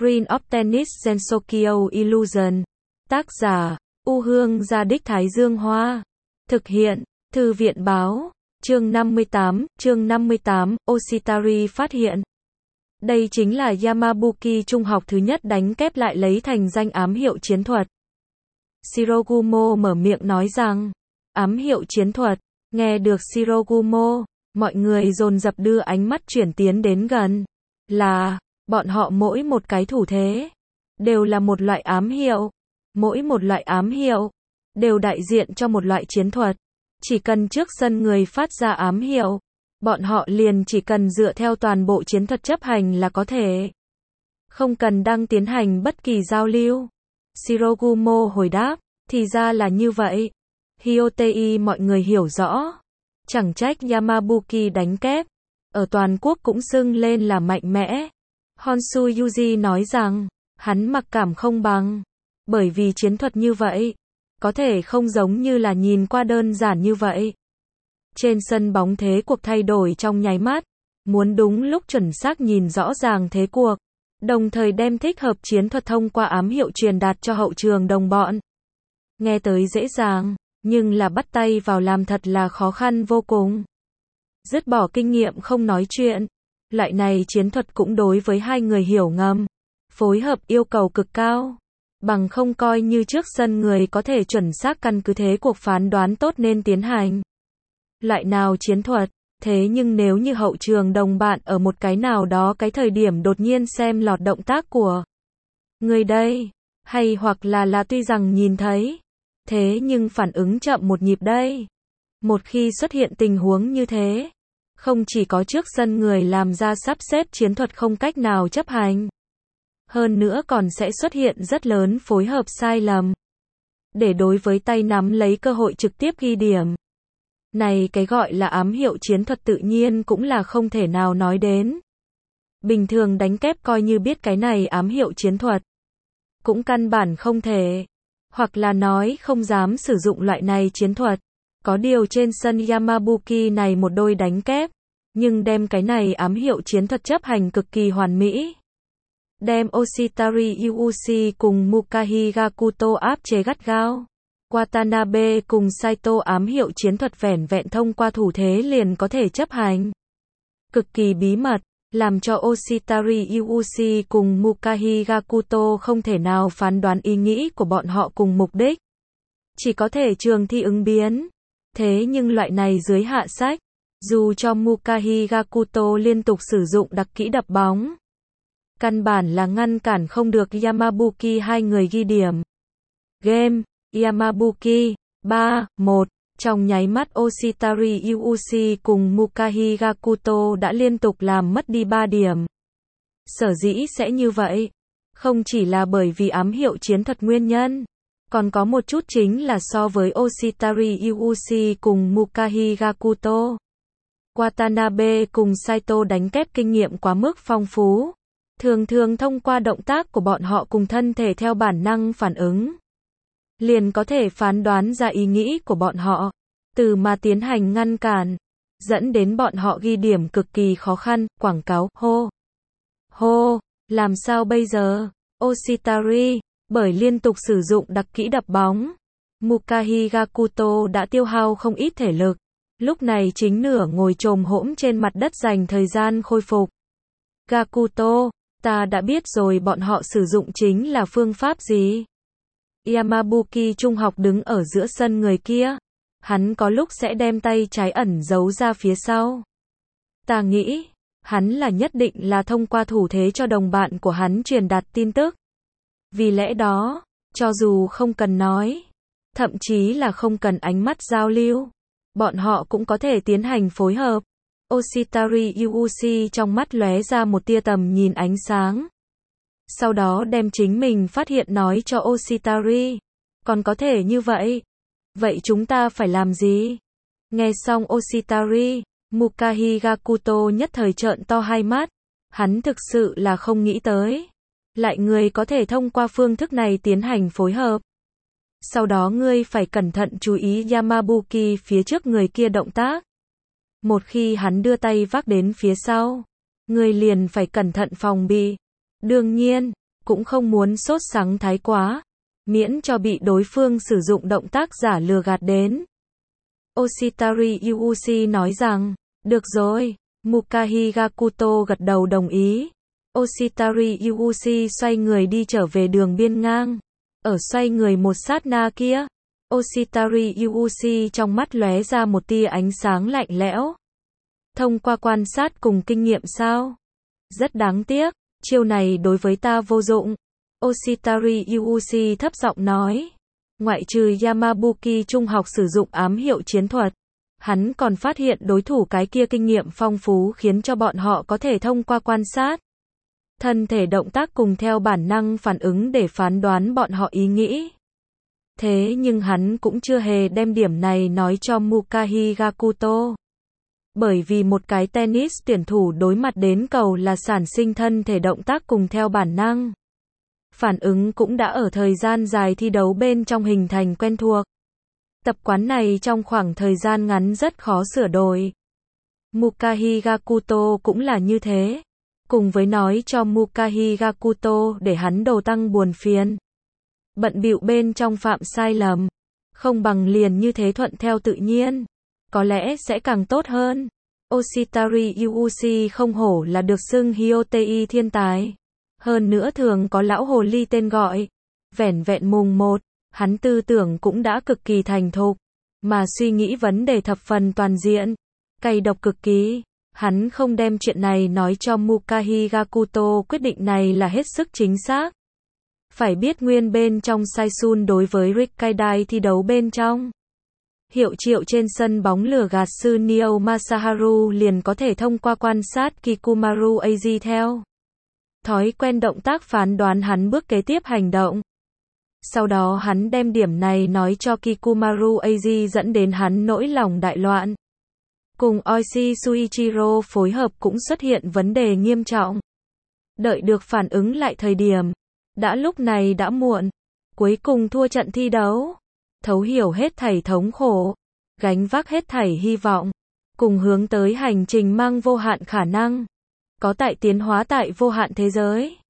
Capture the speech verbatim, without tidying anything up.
Green of Tennis Gensokyo Illusion. Tác giả, U Hương Gia Đích Thái Dương Hoa. Thực hiện, Thư viện Báo. Chương năm mươi tám, chương năm mươi tám, Oshitari phát hiện. Đây chính là Yamabuki trung học thứ nhất đánh kép lại lấy thành danh ám hiệu chiến thuật. Shirogumo mở miệng nói rằng, ám hiệu chiến thuật. Nghe được Shirogumo, mọi người dồn dập đưa ánh mắt chuyển tiến đến gần. Là, bọn họ mỗi một cái thủ thế, đều là một loại ám hiệu. Mỗi một loại ám hiệu, đều đại diện cho một loại chiến thuật. Chỉ cần trước sân người phát ra ám hiệu, bọn họ liền chỉ cần dựa theo toàn bộ chiến thuật chấp hành là có thể. Không cần đang tiến hành bất kỳ giao lưu. Shirogumo hồi đáp, thì ra là như vậy. Hyotei mọi người hiểu rõ. Chẳng trách Yamabuki đánh kép, ở toàn quốc cũng xưng lên là mạnh mẽ. Honshu Yuji nói rằng, hắn mặc cảm không bằng. Bởi vì chiến thuật như vậy, có thể không giống như là nhìn qua đơn giản như vậy. Trên sân bóng thế cuộc thay đổi trong nháy mắt, muốn đúng lúc chuẩn xác nhìn rõ ràng thế cuộc, đồng thời đem thích hợp chiến thuật thông qua ám hiệu truyền đạt cho hậu trường đồng bọn. Nghe tới dễ dàng, nhưng là bắt tay vào làm thật là khó khăn vô cùng. Dứt bỏ kinh nghiệm không nói chuyện, loại này chiến thuật cũng đối với hai người hiểu ngầm, phối hợp yêu cầu cực cao. Bằng không coi như trước sân người có thể chuẩn xác căn cứ thế cuộc phán đoán tốt nên tiến hành. Loại nào chiến thuật, thế nhưng nếu như hậu trường đồng bạn ở một cái nào đó cái thời điểm đột nhiên xem lọt động tác của người đây, hay hoặc là là tuy rằng nhìn thấy, thế nhưng phản ứng chậm một nhịp đây. Một khi xuất hiện tình huống như thế, không chỉ có trước sân người làm ra sắp xếp chiến thuật không cách nào chấp hành, hơn nữa còn sẽ xuất hiện rất lớn phối hợp sai lầm. Để đối với tay nắm lấy cơ hội trực tiếp ghi điểm. Này cái gọi là ám hiệu chiến thuật tự nhiên cũng là không thể nào nói đến. Bình thường đánh kép coi như biết cái này ám hiệu chiến thuật, cũng căn bản không thể. Hoặc là nói không dám sử dụng loại này chiến thuật. Có điều trên sân Yamabuki này một đôi đánh kép, nhưng đem cái này ám hiệu chiến thuật chấp hành cực kỳ hoàn mỹ. Đem Oshitari Yuuchi cùng Mukahi Gakuto áp chế gắt gao. Watanabe cùng Saito ám hiệu chiến thuật vẻn vẹn thông qua thủ thế liền có thể chấp hành. Cực kỳ bí mật, làm cho Oshitari Yuuchi cùng Mukahi Gakuto không thể nào phán đoán ý nghĩ của bọn họ cùng mục đích. Chỉ có thể trường thi ứng biến. Thế nhưng loại này dưới hạ sách, dù cho Mukahi Gakuto liên tục sử dụng đặc kỹ đập bóng, căn bản là ngăn cản không được Yamabuki hai người ghi điểm. Game, Yamabuki, ba một. Trong nháy mắt Oshitari Yuuchi cùng Mukahi Gakuto đã liên tục làm mất đi ba điểm. Sở dĩ sẽ như vậy, không chỉ là bởi vì ám hiệu chiến thuật nguyên nhân, còn có một chút chính là so với Oshitari Yuuchi cùng Mukahi Gakuto, Watanabe cùng Saito đánh kép kinh nghiệm quá mức phong phú. Thường thường thông qua động tác của bọn họ cùng thân thể theo bản năng phản ứng, liền có thể phán đoán ra ý nghĩ của bọn họ, từ mà tiến hành ngăn cản, dẫn đến bọn họ ghi điểm cực kỳ khó khăn. Quảng cáo, hô, hô, làm sao bây giờ? Oshitari, bởi liên tục sử dụng đặc kỹ đập bóng, Mukahi Gakuto đã tiêu hao không ít thể lực, lúc này chính nửa ngồi chồm hỗn trên mặt đất dành thời gian khôi phục. Gakuto, ta đã biết rồi bọn họ sử dụng chính là phương pháp gì? Yamabuki trung học đứng ở giữa sân người kia. Hắn có lúc sẽ đem tay trái ẩn giấu ra phía sau. Ta nghĩ, hắn là nhất định là thông qua thủ thế cho đồng bạn của hắn truyền đạt tin tức. Vì lẽ đó, cho dù không cần nói, thậm chí là không cần ánh mắt giao lưu, bọn họ cũng có thể tiến hành phối hợp. Oshitari Yuuchi trong mắt lóe ra một tia tầm nhìn ánh sáng. Sau đó đem chính mình phát hiện nói cho Oshitari. Còn có thể như vậy? Vậy chúng ta phải làm gì? Nghe xong Oshitari, Mukahi Gakuto nhất thời trợn to hai mắt. Hắn thực sự là không nghĩ tới. Lại người có thể thông qua phương thức này tiến hành phối hợp. Sau đó ngươi phải cẩn thận chú ý Yamabuki phía trước người kia động tác. Một khi hắn đưa tay vác đến phía sau, ngươi liền phải cẩn thận phòng bị. Đương nhiên, cũng không muốn sốt sắng thái quá, miễn cho bị đối phương sử dụng động tác giả lừa gạt đến. Oshitari Yuuchi nói rằng, được rồi, Mukahi Gakuto gật đầu đồng ý. Oshitari Yuuchi xoay người đi trở về đường biên ngang. Ở xoay người một sát na kia, Oshitari Yuuchi trong mắt lóe ra một tia ánh sáng lạnh lẽo. Thông qua quan sát cùng kinh nghiệm sao? Rất đáng tiếc, chiêu này đối với ta vô dụng. Oshitari Yuuchi thấp giọng nói. Ngoại trừ Yamabuki trung học sử dụng ám hiệu chiến thuật, hắn còn phát hiện đối thủ cái kia kinh nghiệm phong phú khiến cho bọn họ có thể thông qua quan sát thân thể động tác cùng theo bản năng phản ứng để phán đoán bọn họ ý nghĩ. Thế nhưng hắn cũng chưa hề đem điểm này nói cho Mukahi Gakuto. Bởi vì một cái tennis tuyển thủ đối mặt đến cầu là sản sinh thân thể động tác cùng theo bản năng. Phản ứng cũng đã ở thời gian dài thi đấu bên trong hình thành quen thuộc. Tập quán này trong khoảng thời gian ngắn rất khó sửa đổi. Mukahi Gakuto cũng là như thế. Cùng với nói cho Mukahi Gakuto để hắn đồ tăng buồn phiền. Bận bịu bên trong phạm sai lầm. Không bằng liền như thế thuận theo tự nhiên. Có lẽ sẽ càng tốt hơn. Oshitari Yuuchi không hổ là được xưng Hyotei thiên tài. Hơn nữa thường có lão hồ ly tên gọi. Vẻn vẹn mùng một, hắn tư tưởng cũng đã cực kỳ thành thục. Mà suy nghĩ vấn đề thập phần toàn diện. Cay độc cực kỳ. Hắn không đem chuyện này nói cho Mukahi Gakuto, quyết định này là hết sức chính xác. Phải biết nguyên bên trong Saisun đối với Rikkaidai thi đấu bên trong. Hiệu triệu trên sân bóng lửa gạt sư Nio Masaharu liền có thể thông qua quan sát Kikumaru Az theo thói quen động tác phán đoán hắn bước kế tiếp hành động. Sau đó hắn đem điểm này nói cho Kikumaru Az dẫn đến hắn nỗi lòng đại loạn. Cùng Oishi Suichiro phối hợp cũng xuất hiện vấn đề nghiêm trọng. Đợi được phản ứng lại thời điểm, đã lúc này đã muộn. Cuối cùng thua trận thi đấu. Thấu hiểu hết thảy thống khổ, gánh vác hết thảy hy vọng, cùng hướng tới hành trình mang vô hạn khả năng, có tại tiến hóa tại vô hạn thế giới.